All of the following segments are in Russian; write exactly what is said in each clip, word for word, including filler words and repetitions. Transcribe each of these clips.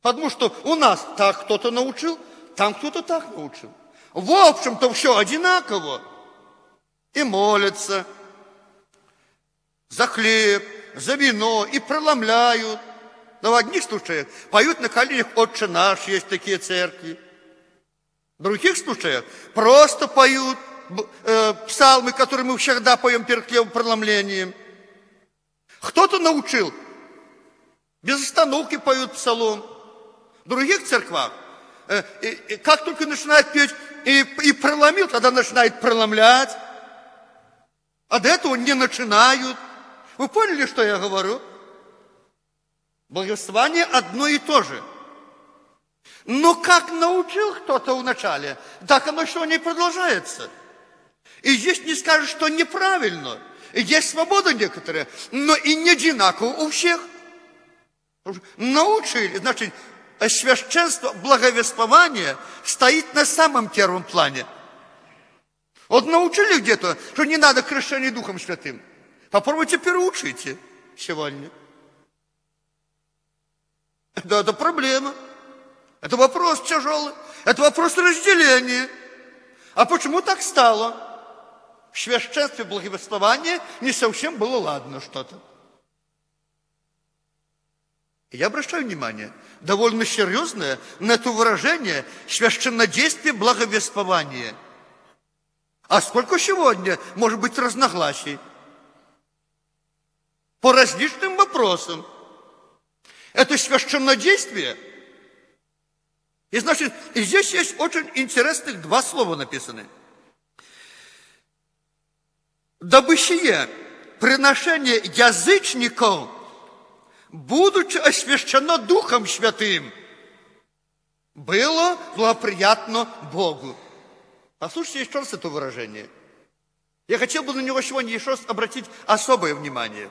Потому что у нас так кто-то научил, там кто-то так научил. В общем-то, все одинаково. И молятся за хлеб, за вино, и преломляют. Но в одних случаях поют на коленях «Отче наш», есть такие церкви. В других случаях просто поют э, псалмы, которые мы всегда поем перед хлебом преломлением. Кто-то научил, без остановки поют псалом. В других церквах, э, э, как только начинает петь и, и преломил, тогда начинает преломлять. А до этого не начинают. Вы поняли, что я говорю? Благословение одно и то же. Но как научил кто-то вначале, так оно сегодня и продолжается. И здесь не скажешь, что неправильно. И есть свобода некоторая, но и не одинаково у всех. Научили, значит, священство, благовествование стоит на самом первом плане. Вот научили где-то, что не надо крещения Духом Святым. Попробуйте переучите сегодня. Это, это проблема. Это вопрос тяжелый. Это вопрос разделения. А почему так стало? В священстве благовествования не совсем было ладно что-то. Я обращаю внимание, довольно серьезное на это выражение священнодействие благовествования. А сколько сегодня может быть разногласий? По различным вопросам. Это священнодействие. И значит, и здесь есть очень интересных два слова написаны. Дабы сие приношение язычников, будучи освящено Духом Святым, было благоприятно Богу. Послушайте еще раз это выражение. Я хотел бы на него сегодня еще раз обратить особое внимание.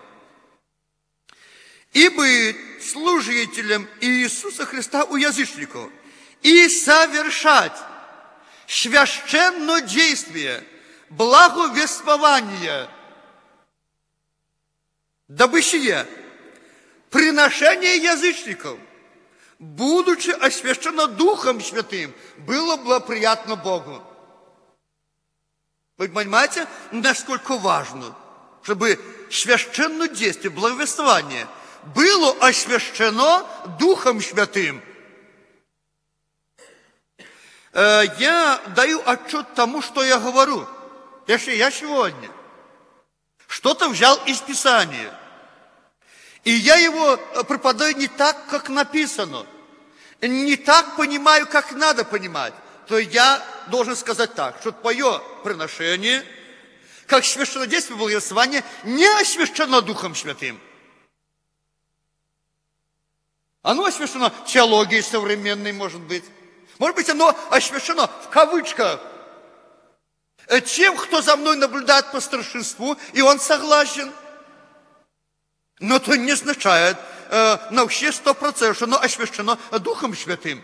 И быть служителем Иисуса Христа у язычников, и совершать священное действие благовествования, дабы сие приношение язычников, будучи освящено Духом Святым, было благоприятно Богу. Вы понимаете, насколько важно, чтобы священное действие, благовествование было освящено Духом Святым. Я даю отчет тому, что я говорю. Если я сегодня что-то взял из Писания, и я его преподаю не так, как написано, не так понимаю, как надо понимать, то я должен сказать так, что твое приношение, как священнодействие благовествования, не освящено Духом Святым. Оно освящено теологией современной, может быть. Может быть, оно освящено в кавычках тем, кто за мной наблюдает по старшинству, и он согласен. Но это не означает э, на все сто процентов, что оно освящено Духом Святым.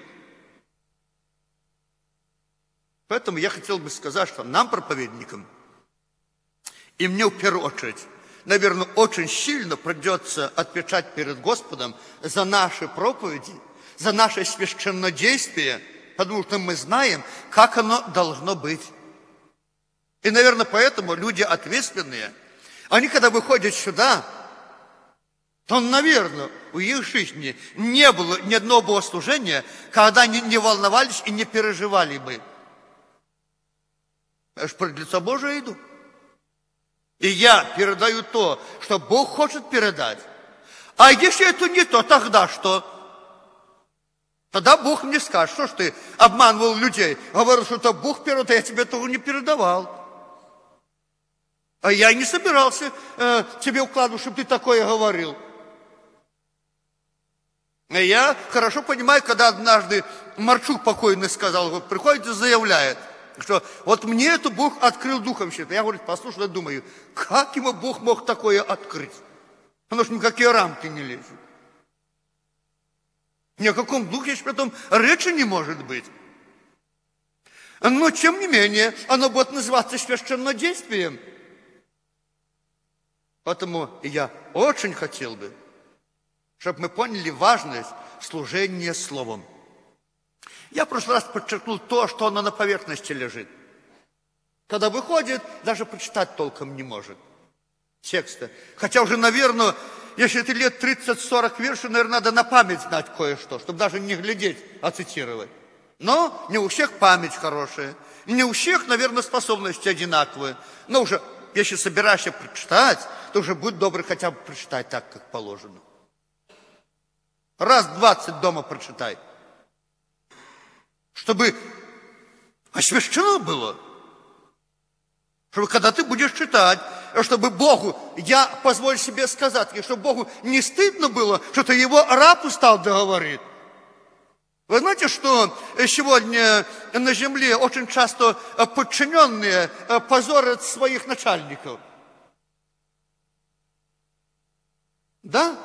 Поэтому я хотел бы сказать, что нам, проповедникам, и мне в первую очередь, наверное, очень сильно придется отвечать перед Господом за наши проповеди, за наше священнодействие, потому что мы знаем, как оно должно быть. И, наверное, поэтому люди ответственные, они, когда выходят сюда, то, наверное, в их жизни не было ни одного богослужения, когда они не волновались и не переживали бы. Я же пред лицо Божие иду. И я передаю то, что Бог хочет передать. А если это не то, тогда что? Тогда Бог мне скажет, что ж ты обманывал людей. Говорил, что это Бог передал, я тебе этого не передавал. А я не собирался э, тебе укладывать, чтобы ты такое говорил. И я хорошо понимаю, когда однажды Марчук покойный сказал, вот приходит и заявляет, что вот мне это Бог открыл Духом Святым. Я, говорю, послушай, я думаю, как ему Бог мог такое открыть? Потому что никакие рамки не лезут. Ни о каком Духе Святом речи не может быть. Но, тем не менее, оно будет называться священнодействием. Поэтому я очень хотел бы, чтобы мы поняли важность служение словом. Я в прошлый раз подчеркнул то, что оно на поверхности лежит. Когда выходит, даже прочитать толком не может текста. Хотя уже, наверное, если это лет тридцать-сорок вершей, наверное, надо на память знать кое-что, чтобы даже не глядеть, а цитировать. Но не у всех память хорошая, не у всех, наверное, способности одинаковые. Но уже, если собираешься прочитать, то уже будь добрый хотя бы прочитать так, как положено. Раз двадцать дома прочитай. Чтобы освящено было. Чтобы когда ты будешь читать, чтобы Богу, я позволю себе сказать, и чтобы Богу не стыдно было, что ты его раб устал да говорит. Вы знаете, что сегодня на земле очень часто подчиненные позорят своих начальников? Да?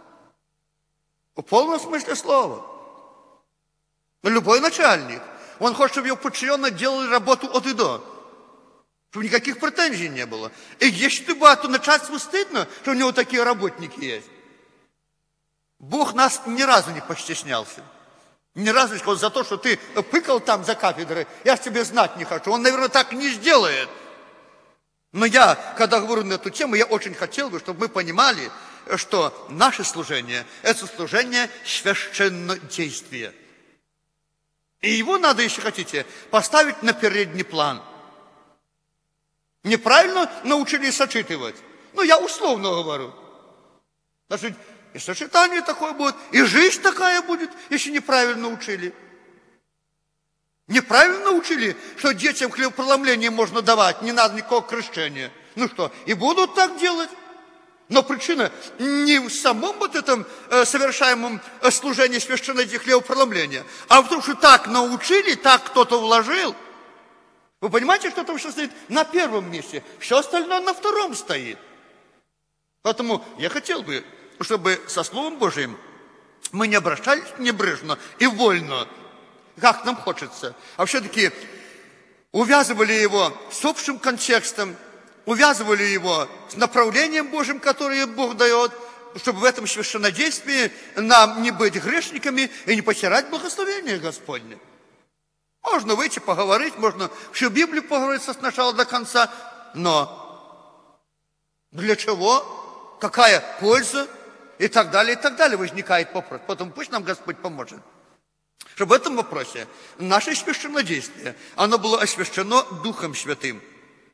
В полном смысле слова. Любой начальник, он хочет, чтобы его подчиненные делали работу от и до. Чтобы никаких претензий не было. И если ты бывает, то начальству стыдно, что у него такие работники есть. Бог нас ни разу не постеснялся. Ни разу не сказал, за то, что ты пыкал там за кафедрой, я тебе знать не хочу. Он, наверное, так не сделает. Но я, когда говорю на эту тему, я очень хотел бы, чтобы мы понимали, что наше служение – это служение священнодействия. И его надо, если хотите, поставить на передний план. Неправильно научились сочетывать. Ну, я условно говорю. Значит, и сочетание такое будет, и жизнь такая будет, если неправильно учили. Неправильно учили, что детям хлебопреломление можно давать, не надо никакого крещения. Ну что, и будут так делать. Но причина не в самом вот этом э, совершаемом э, служении священнодействия хлебопреломления, а в том, что так научили, так кто-то вложил. Вы понимаете, что там все стоит на первом месте, все остальное на втором стоит. Поэтому я хотел бы, чтобы со Словом Божиим мы не обращались небрежно и вольно, как нам хочется, а все-таки увязывали его с общим контекстом, увязывали его с направлением Божьим, которое Бог дает, чтобы в этом священнодействии нам не быть грешниками и не потерять благословение Господне. Можно выйти, поговорить, можно всю Библию поговорить с начала до конца, но для чего, какая польза и так далее, и так далее возникает вопрос. Поэтому пусть нам Господь поможет, чтобы в этом вопросе наше священнодействие, оно было освящено Духом Святым.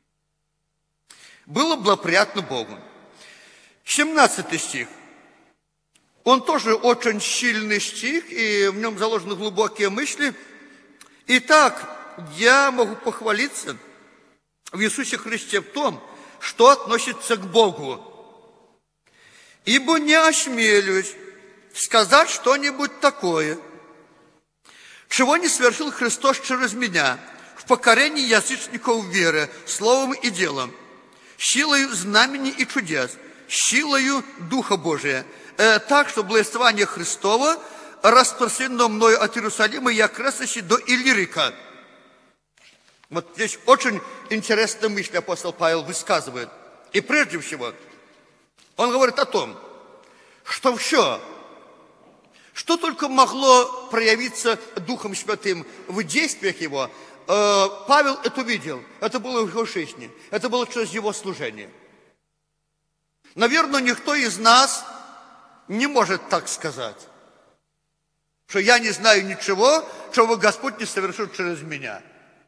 Было благоприятно Богу. семнадцатый стих. Он тоже очень сильный стих, и в нем заложены глубокие мысли. Итак, я могу похвалиться в Иисусе Христе в том, что относится к Богу. Ибо не осмелюсь сказать что-нибудь такое, чего не совершил Христос через меня в покорении язычников веры, словом и делом, силою знамений и чудес, силою Духа Божия, э, так, что благовествование Христово распространено мною от Иерусалима и окрестности до Иллирика. Вот здесь очень интересная мысль апостол Павел высказывает. И прежде всего, он говорит о том, что все, что только могло проявиться Духом Святым в действиях его, Павел это видел, это было в его жизни, это было через его служение. Наверное, никто из нас не может так сказать, что я не знаю ничего, чего Господь не совершил через меня.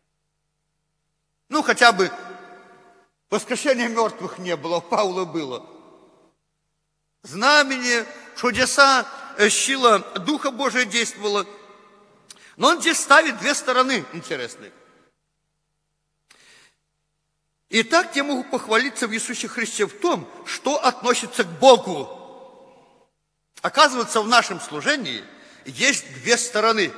Ну, хотя бы воскрешения мертвых не было, у Павла было. Знамения, чудеса, сила Духа Божия действовала. Но он здесь ставит две стороны интересные. Итак, я могу похвалиться в Иисусе Христе в том, что относится к Богу. Оказывается, в нашем служении есть две стороны.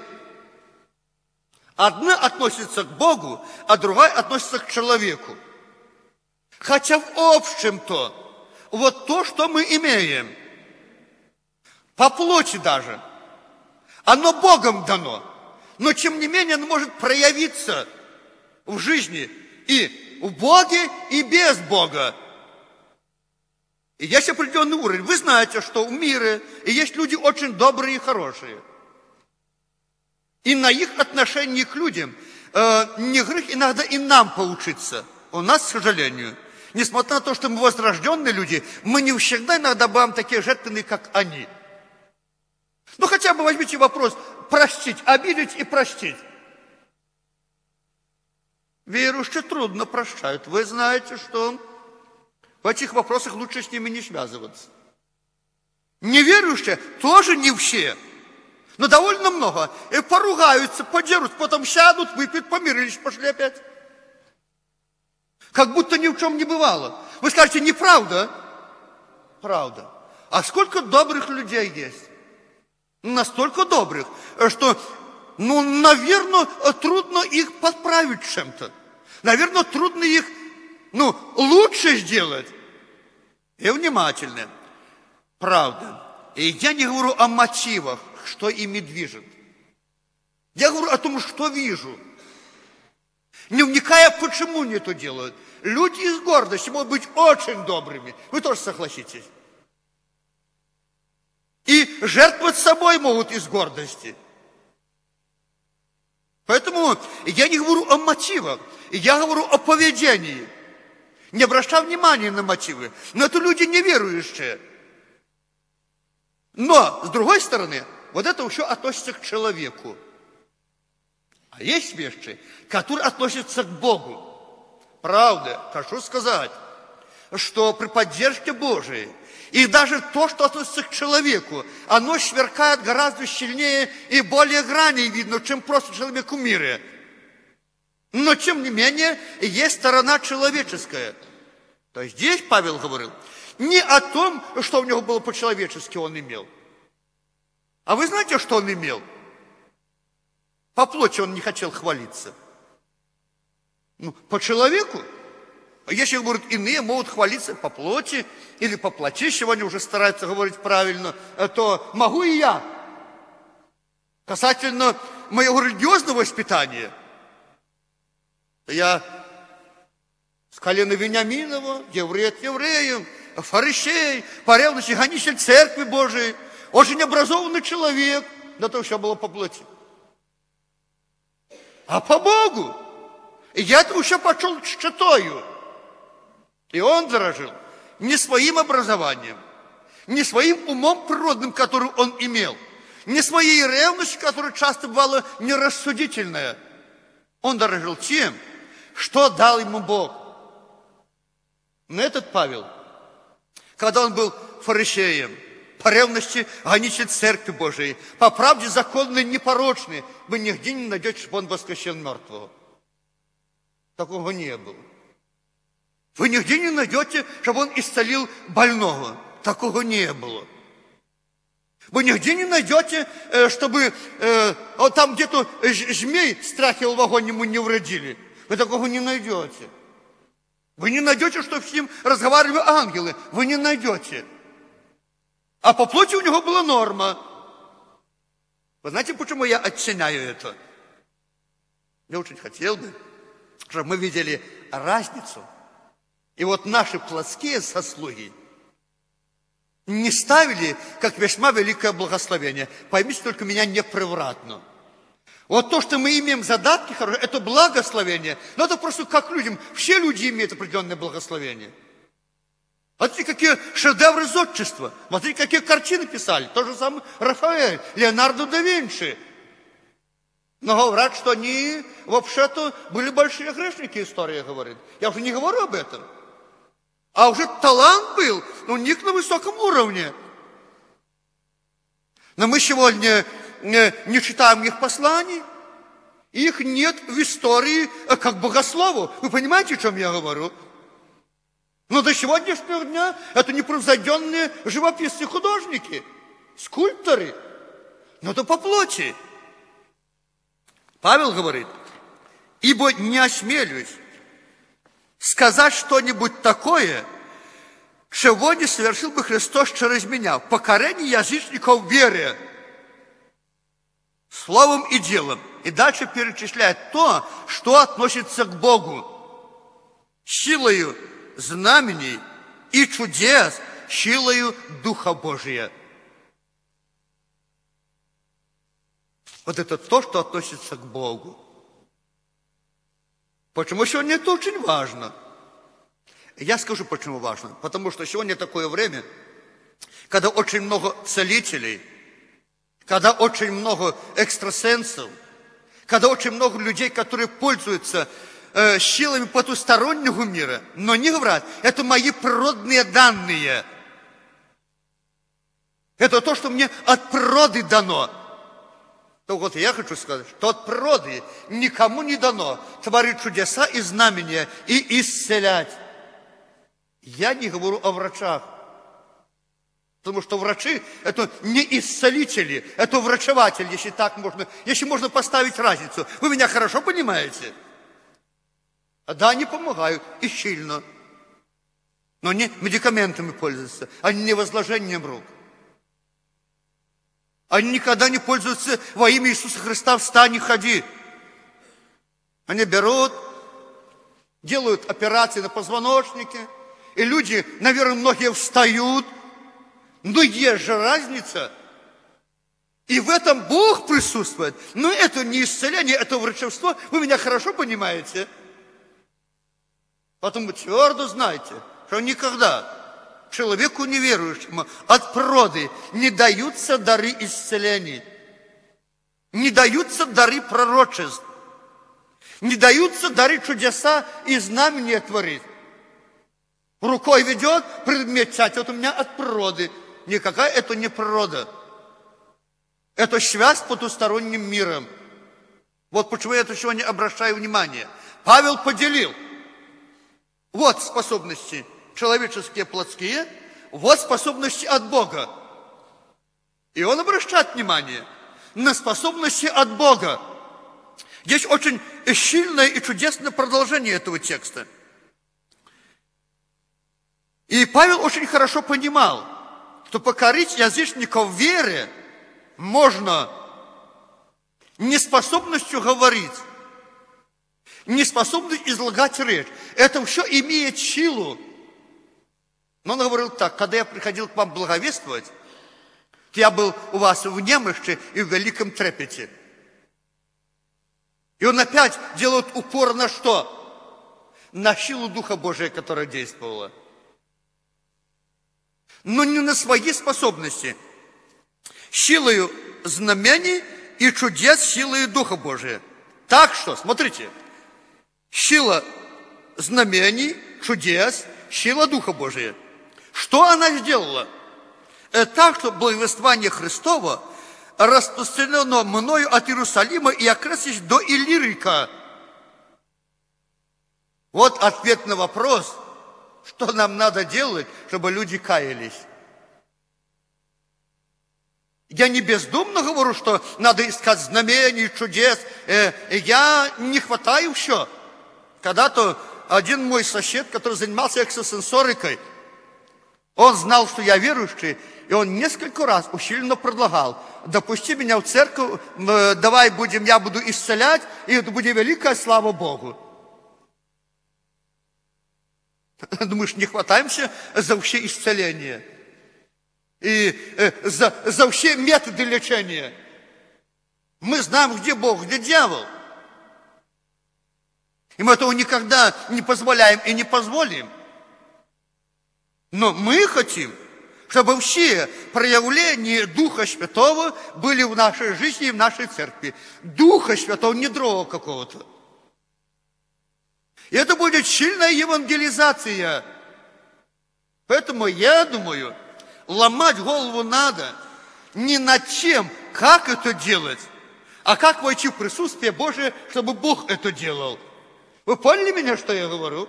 Одна относится к Богу, а другая относится к человеку. Хотя в общем-то, вот то, что мы имеем, по плоти даже, оно Богом дано. Но, тем не менее, оно может проявиться в жизни и в Боге, и без Бога. И есть определенный уровень. Вы знаете, что в мире есть люди очень добрые и хорошие. И на их отношении к людям э, не грех иногда и нам поучиться. У нас, к сожалению, несмотря на то, что мы возрожденные люди, мы не всегда иногда бываем такие жертвенные, как они. Ну, хотя бы возьмите вопрос, простить, обидеть и простить. Верующие трудно прощают. Вы знаете, что в этих вопросах лучше с ними не связываться. Неверующие тоже не все, но довольно много. И поругаются, подерутся, потом сядут, выпьют, помирились, пошли опять. Как будто ни в чем не бывало. Вы скажете, неправда? Правда. А сколько добрых людей есть? Настолько добрых, что, ну, наверное, трудно их подправить чем-то. Наверное, трудно их, ну, лучше сделать. И внимательно. Правда. И я не говорю о мотивах, что ими движет. Я говорю о том, что вижу. Не вникая, почему они это делают. Люди из гордости могут быть очень добрыми. Вы тоже согласитесь. И жертвовать собой могут из гордости. Поэтому я не говорю о мотивах, я говорю о поведении. Не обращая внимания на мотивы. Но это люди неверующие. Но, с другой стороны, вот это еще относится к человеку. А есть вещи, которые относятся к Богу. Правда, хочу сказать, что при поддержке Божией, и даже то, что относится к человеку, оно сверкает гораздо сильнее и более граней видно, чем просто человек в мире. Но, тем не менее, есть сторона человеческая. То есть здесь Павел говорил не о том, что у него было по-человечески он имел. А вы знаете, что он имел? По плоти он не хотел хвалиться. Ну, по человеку. Если, говорят, иные могут хвалиться по плоти или по плоти, сегодня уже стараются говорить правильно, то могу и я. Касательно моего религиозного воспитания, я с колена Вениаминова, еврей от евреев, фарисей, по ревности гонитель Церкви Божией, очень образованный человек, да то все было по плоти. А по Богу. И я это еще пошел к читаю. И он дорожил не своим образованием, не своим умом природным, который он имел, не своей ревностью, которая часто бывала нерассудительная. Он дорожил тем, что дал ему Бог. Но этот Павел, когда он был фарисеем, по ревности гонитель Церкви Божией, по правде законной непорочной, вы нигде не найдете, чтобы он воскресил мертвого. Такого не было. Вы нигде не найдете, чтобы он исцелил больного. Такого не было. Вы нигде не найдете, чтобы вот там где-то змей страхил в огонь ему не вредили. Вы такого не найдете. Вы не найдете, что с ним разговаривали ангелы. Вы не найдете. А по плоти у него была норма. Вы знаете, почему я оценяю это? Я очень хотел бы, чтобы мы видели разницу. И вот наши плотские заслуги не ставили, как весьма великое благословение. Поймите только меня непревратно. Вот то, что мы имеем задатки хорошие, это благословение. Но это просто как людям. Все люди имеют определенное благословение. Смотрите, какие шедевры зодчества. Смотрите, какие картины писали. То же самое Рафаэль, Леонардо да Винчи. Но говорят, что они вообще-то были большие грешники, история говорит. Я уже не говорю об этом. А уже талант был у них на высоком уровне. Но мы сегодня не читаем их посланий. Их нет в истории как богослову. Вы понимаете, о чем я говорю? Но до сегодняшнего дня это непревзойденные живописцы, художники, скульпторы. Но это по плоти. Павел говорит, ибо не осмелюсь сказать что-нибудь такое, чего не совершил бы Христос через меня, в покорении язычников вере, словом и делом. И дальше перечисляет то, что относится к Богу. Силою знамений и чудес, силою Духа Божия. Вот это то, что относится к Богу. Почему сегодня это очень важно? Я скажу, почему важно. Потому что сегодня такое время, когда очень много целителей, когда очень много экстрасенсов, когда очень много людей, которые пользуются э, силами потустороннего мира, но не говорят, это мои природные данные. Это то, что мне от природы дано. То вот я хочу сказать, что от природы никому не дано творить чудеса и знамения и исцелять. Я не говорю о врачах. Потому что врачи – это не исцелители, это врачеватель, если так можно, если можно поставить разницу. Вы меня хорошо понимаете? Да, они помогают и сильно. Но они медикаментами пользуются, а не возложением рук. Они никогда не пользуются во имя Иисуса Христа «встань и ходи». Они берут, делают операции на позвоночнике, и люди, наверное, многие встают. Но есть же разница. И в этом Бог присутствует. Но это не исцеление, это врачевство. Вы меня хорошо понимаете? Поэтому твердо знайте, что никогда человеку неверующему от природы не даются дары исцелений, не даются дары пророчеств, не даются дары чудеса и знамения творить. Рукой ведет, предмет тянет. Вот у меня от природы. Никакая это не природа. Это связь с потусторонним миром. Вот почему я это сегодня обращаю внимание. Павел поделил. Вот способности человеческие, плотские. Вот способности от Бога. И он обращает внимание на способности от Бога. Здесь очень сильное и чудесное продолжение этого текста. И Павел очень хорошо понимал, что покорить язычников в вере можно неспособностью говорить, неспособностью излагать речь. Это все имеет силу. Но он говорил так: когда я приходил к вам благовествовать, то я был у вас в немощи и в великом трепете. И он опять делает упор на что? На силу Духа Божия, которая действовала. Но не на свои способности. Силою знамений и чудес, силою Духа Божия. Так что, смотрите, сила знамений, чудес, сила Духа Божия. Что она сделала? Это так, что благовествование Христово распространено мною от Иерусалима и окрестностей до Иллирика. Вот ответ на вопрос, что нам надо делать, чтобы люди каялись. Я не бездумно говорю, что надо искать знамений, чудес. Я не хватаю все. Когда-то один мой сосед, который занимался экстрасенсорикой, он знал, что я верующий, и он несколько раз усиленно предлагал: допусти меня в церковь, давай будем, я буду исцелять, и это будет великая слава Богу. Думаешь, не хватаемся за все исцеление и э, за, за все методы лечения? Мы знаем, где Бог, где дьявол. И мы этого никогда не позволяем и не позволим. Но мы хотим, чтобы все проявления Духа Святого были в нашей жизни и в нашей церкви. Духа Святого, не другого какого-то. И это будет сильная евангелизация. Поэтому я думаю, ломать голову надо не над тем, как это делать, а как войти в присутствие Божие, чтобы Бог это делал. Вы поняли меня, что я говорю?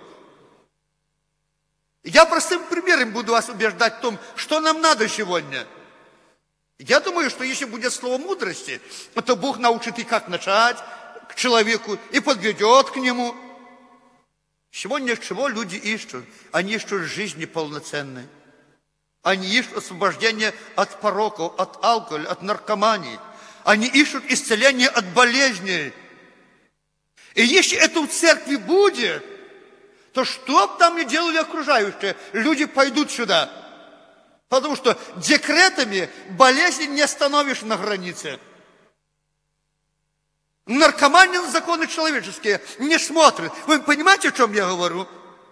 Я простым примером буду вас убеждать в том, что нам надо сегодня. Я думаю, что если будет слово мудрости, то Бог научит и как начать к человеку, и подведет к нему. Сегодня чего люди ищут? Они ищут жизни полноценной. Они ищут освобождение от пороков, от алкоголя, от наркомании. Они ищут исцеление от болезней. И если это в церкви будет, то что бы там ни делали окружающие, люди пойдут сюда. Потому что декретами болезнь не остановишь на границе. Наркомания на законы человеческие не смотрит. Вы понимаете, о чем я говорю?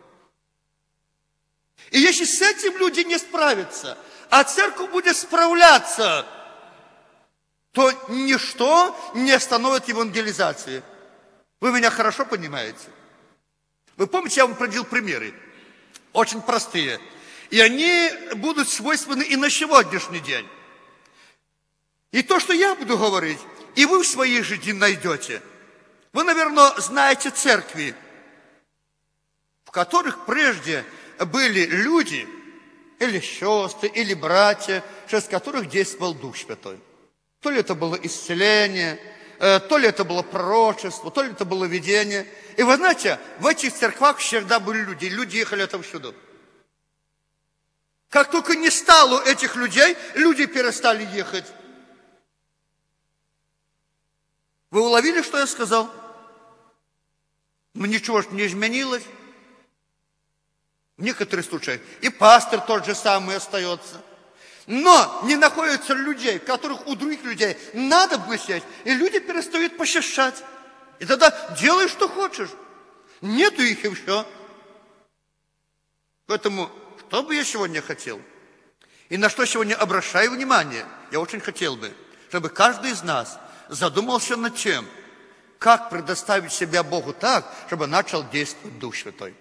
И если с этим люди не справятся, а церковь будет справляться, то ничто не остановит евангелизации. Вы меня хорошо понимаете? Вы помните, я вам приводил примеры, очень простые. И они будут свойственны и на сегодняшний день. И то, что я буду говорить, и вы в своей жизни найдете. Вы, наверное, знаете церкви, в которых прежде были люди, или сестры, или братья, через которых действовал Дух Святой. То ли это было исцеление, то ли это было пророчество, то ли это было видение. И вы знаете, в этих церквах всегда были люди, люди ехали отовсюду. Как только не стало этих людей, люди перестали ехать. Вы уловили, что я сказал? Ну, ничего же не изменилось. В некоторых случаях и пастор тот же самый остается. Но не находится людей, в которых у других людей надобность есть, и люди перестают посещать. И тогда делай, что хочешь. Нету их, и все. Поэтому, что бы я сегодня хотел, и на что сегодня обращаю внимание, я очень хотел бы, чтобы каждый из нас задумался над тем, как предоставить себя Богу так, чтобы начал действовать Дух Святой.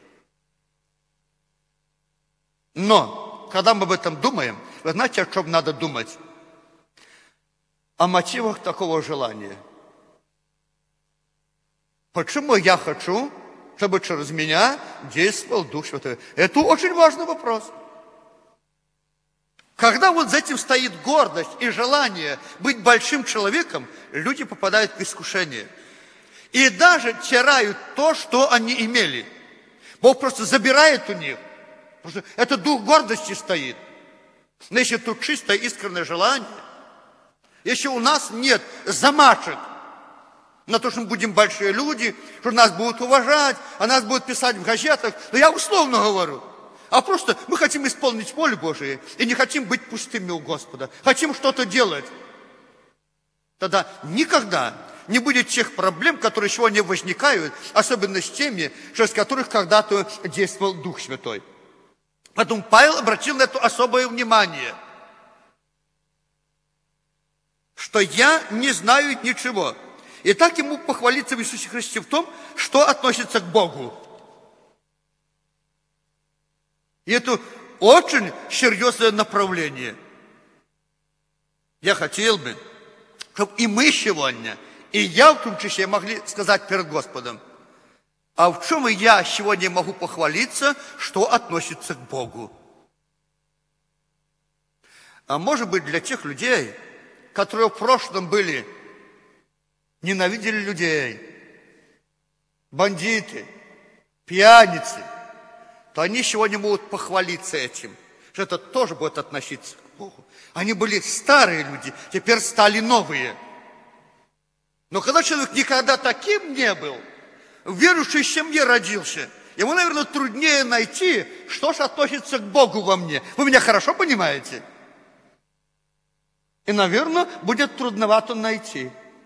Но, когда мы об этом думаем, вы знаете, о чем надо думать? О мотивах такого желания. Почему я хочу, чтобы через меня действовал Дух Святой? Это очень важный вопрос. Когда вот за этим стоит гордость и желание быть большим человеком, люди попадают в искушение. И даже теряют то, что они имели. Бог просто забирает у них. Потому что это дух гордости стоит. Но если тут чистое, искреннее желание, если у нас нет замашек на то, что мы будем большие люди, что нас будут уважать, а нас будут писать в газетах, но я условно говорю, а просто мы хотим исполнить волю Божию и не хотим быть пустыми у Господа, хотим что-то делать, тогда никогда не будет тех проблем, которые сегодня возникают, особенно с теми, через которых когда-то действовал Дух Святой. Поэтому Павел обратил на это особое внимание, что я не знаю ничего. И так ему похвалиться в Иисусе Христе в том, что относится к Богу. И это очень серьезное направление. Я хотел бы, чтобы и мы сегодня, и я в том числе могли сказать перед Господом, а в чем я сегодня могу похвалиться, что относится к Богу? А может быть, для тех людей, которые в прошлом были, ненавидели людей, бандиты, пьяницы, то они сегодня могут похвалиться этим, что это тоже будет относиться к Богу. Они были старые люди, теперь стали новые. Но когда человек никогда таким не был, в верующей семье родился, ему, наверное, труднее найти, что же относится к Богу во мне. Вы меня хорошо понимаете? И, наверное, будет трудновато найти.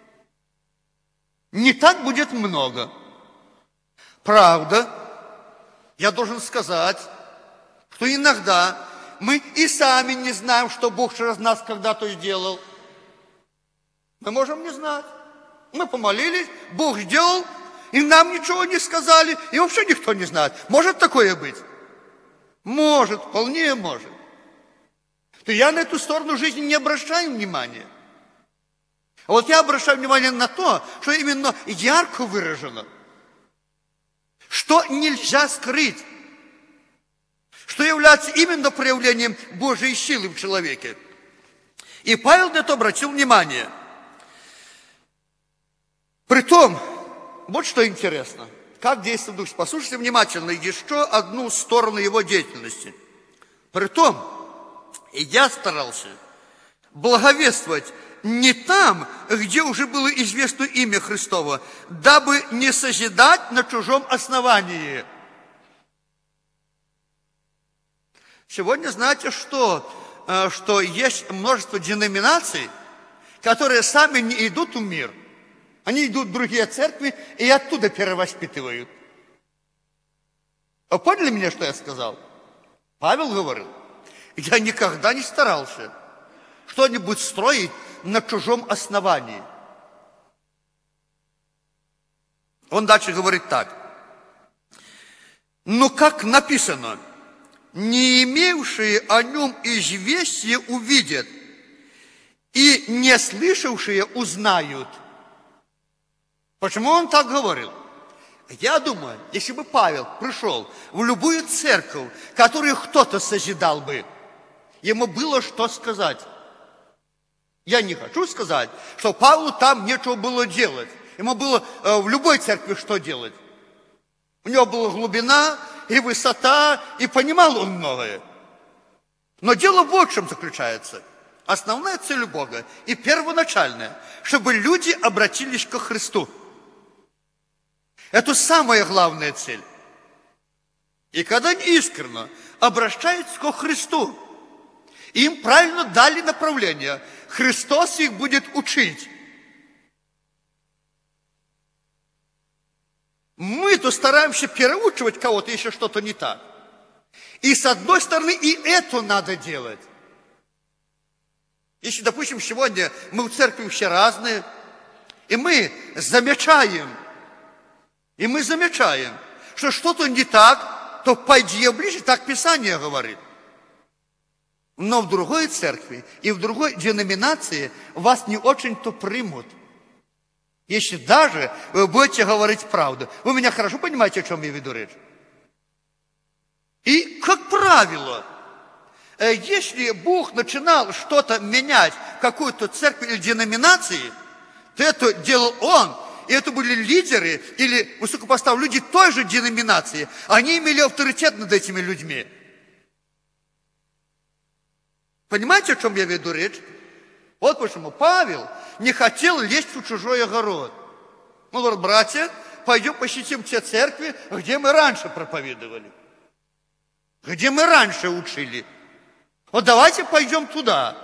Не так будет много. Правда, я должен сказать, что иногда мы и сами не знаем, что Бог через нас когда-то сделал. Мы можем не знать. Мы помолились, Бог сделал, и нам ничего не сказали, и вообще никто не знает. Может такое быть? Может, вполне может. То я на эту сторону жизни не обращаю внимания. А вот я обращаю внимание на то, что именно ярко выражено, что нельзя скрыть, что является именно проявлением Божьей силы в человеке. И Павел на это обратил внимание. Притом, вот что интересно, как действует Дух. Послушайте внимательно еще одну сторону его деятельности. Притом, я старался благовествовать не там, где уже было известно имя Христово, дабы не созидать на чужом основании. Сегодня знаете, что что есть множество деноминаций, которые сами не идут в мир. Они идут в другие церкви и оттуда перевоспитывают. Вы поняли меня, что я сказал? Павел говорил, я никогда не старался что-нибудь строить на чужом основании. Он дальше говорит так. Ну, как написано, не имевшие о нем известия увидят, и не слышавшие узнают. Почему он так говорил? Я думаю, если бы Павел пришел в любую церковь, которую кто-то созидал бы, ему было что сказать. Я не хочу сказать, что Павлу там нечего было делать. Ему было э, в любой церкви что делать. У него была глубина и высота, и понимал он многое. Но дело вот в чем заключается. Основная цель Бога и первоначальная, чтобы люди обратились ко Христу. Это самая главная цель. И когда они искренне обращаются ко Христу, им правильно дали направление, Христос их будет учить. Мы-то стараемся переучивать кого-то, если что-то не так. И с одной стороны, и это надо делать. Если, допустим, сегодня мы в церкви все разные, и мы замечаем, и мы замечаем, что что-то не так, то пойди ближе, так Писание говорит. Но в другой церкви и в другой деноминации вас не очень-то примут. Если даже вы будете говорить правду. Вы меня хорошо понимаете, о чем я веду речь? И, как правило, если Бог начинал что-то менять в какой-то церкви или деноминации, то это делал Он. И это были лидеры или высокопоставленные люди той же деноминации. Они имели авторитет над этими людьми. Понимаете, о чем я веду речь? Вот почему Павел не хотел лезть в чужой огород. Он говорит, братья, пойдем посетим те церкви, где мы раньше проповедовали. Где мы раньше учили. Вот давайте пойдем туда.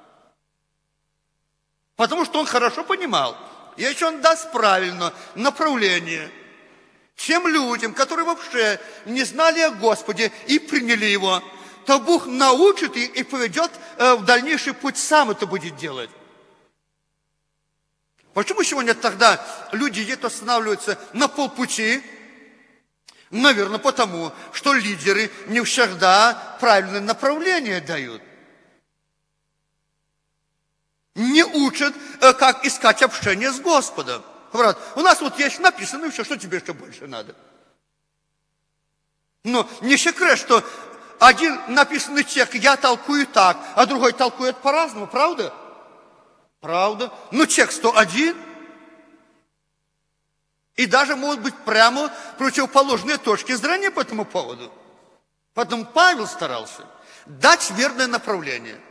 Потому что он хорошо понимал, если он даст правильно направление тем людям, которые вообще не знали о Господе и приняли Его, то Бог научит их и поведет в дальнейший путь, сам это будет делать. Почему сегодня тогда люди где-то останавливаются на полпути? Наверное, потому, что лидеры не всегда правильное направление дают. Не учат, как искать общение с Господом. Говорят, у нас вот есть написано, и все, что тебе еще больше надо. Но не секрет, что один написанный текст я толкую так, а другой толкует по-разному, правда? Правда. Но текст-то один. И даже могут быть прямо противоположные точки зрения по этому поводу. Поэтому Павел старался дать верное направление.